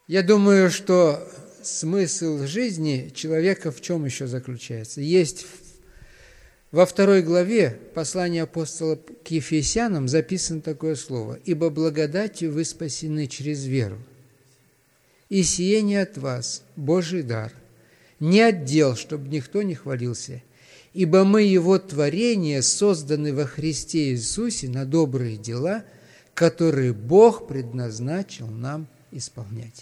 Я думаю, что смысл жизни человека в чем еще заключается? Есть во 2 главе послания апостола к Ефесянам записано такое слово: «Ибо благодатью вы спасены через веру, и сие не от вас, Божий дар, не от дел, чтобы никто не хвалился, ибо мы Его творение, созданы во Христе Иисусе на добрые дела, которые Бог предназначил нам исполнять».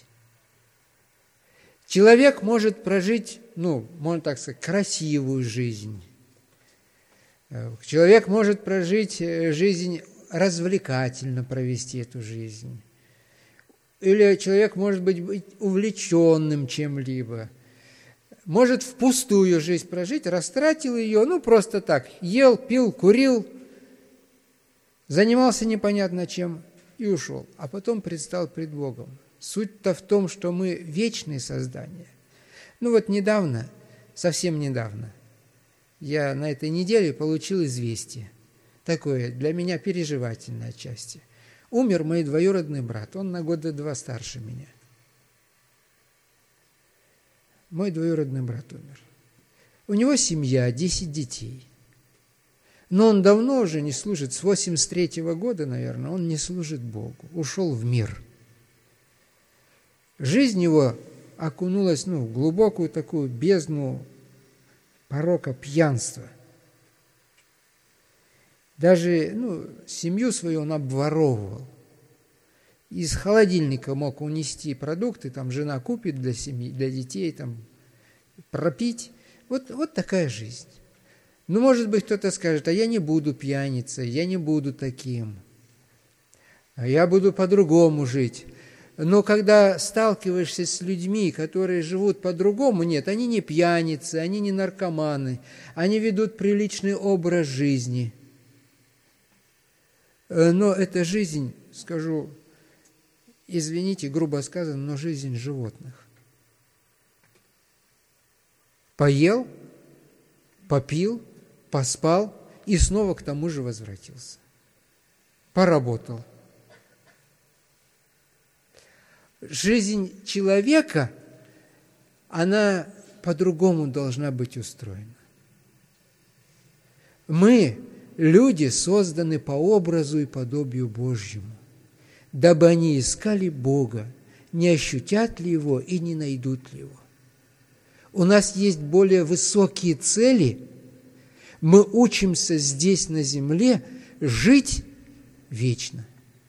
Человек может прожить, можно так сказать, красивую жизнь. Человек может прожить жизнь, развлекательно провести эту жизнь. Или человек может быть увлеченным чем-либо. Может впустую жизнь прожить, растратил ее, просто так, ел, пил, курил, занимался непонятно чем и ушел, а потом предстал пред Богом. Суть-то в том, что мы вечные создания. Недавно, совсем недавно, я на этой неделе получил известие, такое для меня переживательное отчасти. Умер мой двоюродный брат, он на 2 года старше меня. Мой двоюродный брат умер. У него семья, 10 детей. Но он давно уже не служит, с 83 года, наверное, он не служит Богу, ушел в мир. Жизнь его окунулась в глубокую такую бездну порока пьянства. Даже семью свою он обворовывал. Из холодильника мог унести продукты, жена купит для семьи, для детей, пропить. Вот такая жизнь. Может быть, кто-то скажет: а я не буду пьяницей, я не буду таким, а я буду по-другому жить. Но когда сталкиваешься с людьми, которые живут по-другому, нет, они не пьяницы, они не наркоманы, они ведут приличный образ жизни. Но эта жизнь, скажу, извините, грубо сказано, но жизнь животных. Поел, попил, поспал и снова к тому же возвратился. Поработал. Жизнь человека, она по-другому должна быть устроена. Мы, люди, созданы по образу и подобию Божьему, дабы они искали Бога, не ощутят ли Его и не найдут ли Его. У нас есть более высокие цели. Мы учимся здесь, на земле, жить вечно.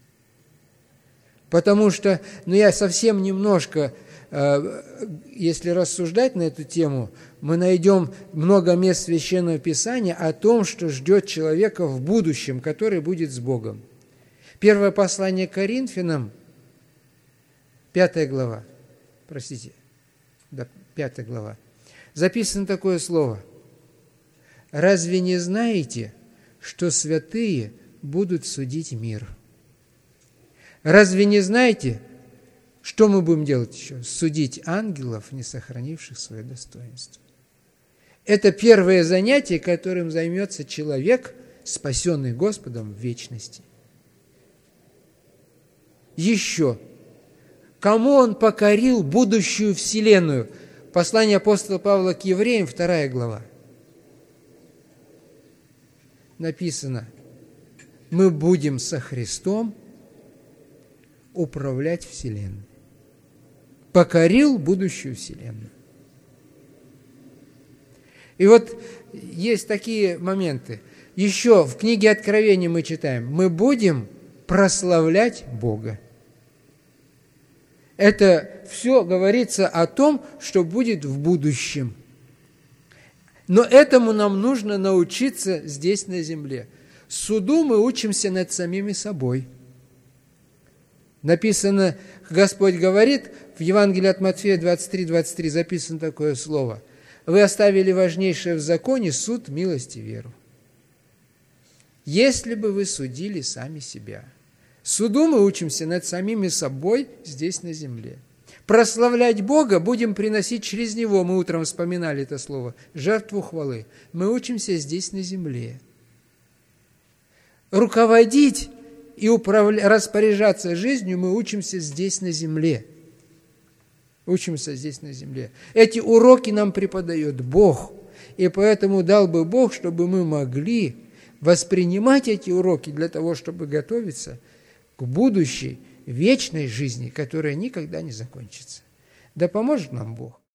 Потому что, я совсем немножко, если рассуждать на эту тему, мы найдем много мест Священного Писания о том, что ждет человека в будущем, который будет с Богом. Первое послание к Коринфянам, 5 глава, 5 глава, записано такое слово: «Разве не знаете, что святые будут судить мир?» Разве не знаете, что мы будем делать еще? Судить ангелов, не сохранивших свое достоинство. Это первое занятие, которым займется человек, спасенный Господом в вечности. Еще. Кому он покорил будущую вселенную? Послание апостола Павла к евреям, 2 глава. Написано: мы будем со Христом управлять вселенной. Покорил будущую вселенную. И есть такие моменты. Еще в книге Откровения мы читаем: мы будем прославлять Бога. Это все говорится о том, что будет в будущем. Но этому нам нужно научиться здесь, на земле. Суду мы учимся над самими собой. Написано, Господь говорит, в Евангелии от Матфея 23:23 записано такое слово: «Вы оставили важнейшее в законе суд, милость и веру». Если бы вы судили сами себя. Суду мы учимся над самими собой здесь, на земле. Прославлять Бога будем приносить через Него, мы утром вспоминали это слово, жертву хвалы. Мы учимся здесь, на земле. Руководить и распоряжаться жизнью мы учимся здесь, на земле. учимся здесь на земле. Эти уроки нам преподает Бог. И поэтому дал бы Бог, чтобы мы могли воспринимать эти уроки для того, чтобы готовиться к будущей вечной жизни, которая никогда не закончится. Да поможет нам Бог.